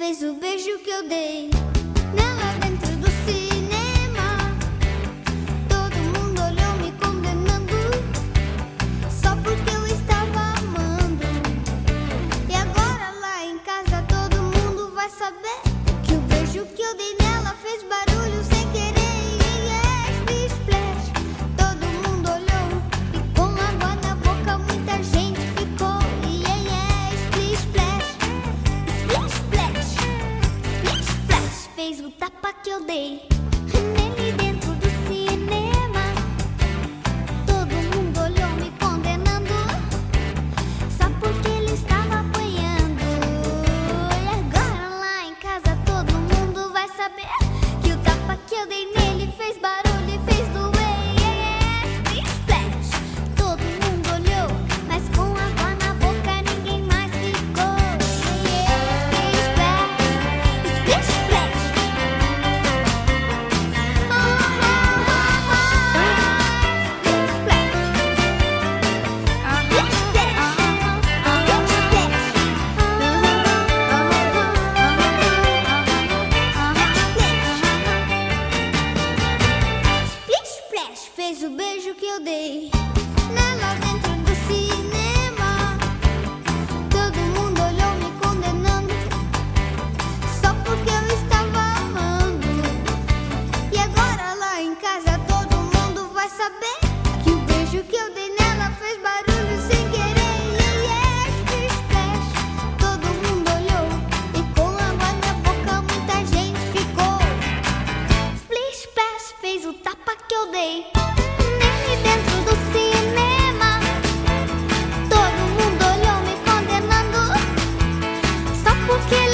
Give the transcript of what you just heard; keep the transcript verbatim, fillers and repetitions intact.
fez o beijo que eu dei nela dentro do cinema. Todo mundo olhou me condenando só porque eu estava amando. E agora lá em casa todo mundo vai saber que o beijo que eu dei nela fez barulho sem querer. Yeah, splish, splash. Todo mundo olhou e com água na boca muita gente ficou. Yeah, yeah, splish, splash. Splish, splash. Splish, splash. Fez o tapa que eu dei nele dentro do cinema. Todo mundo olhou me condenando só porque ele estava apanhando. E agora lá em casa todo mundo vai saber que o tapa que eu dei nele fez barulho e fez doer. Yeah, splish, splash. Todo mundo olhou, mas com água na boca ninguém mais ficou. Yeah, splish, splash. Splish, splash. Oh, oh, oh, oh. Splish, splash. Splish, splash. Splish, splash. Fez o beijo que eu dei nela dentro do cinema. Todo mundo olhou me condenando só porque eu estava amando. E agora lá em casa todo mundo vai saber que o beijo que eu dei nela fez barulho sem querer. Yeah, yeah, splish, splash. Todo mundo olhou e com água na boca muita gente ficou. Splish, splash. Fez o tapa que eu dei nele dentro do cinema. Todo mundo olhou me condenando só porque ele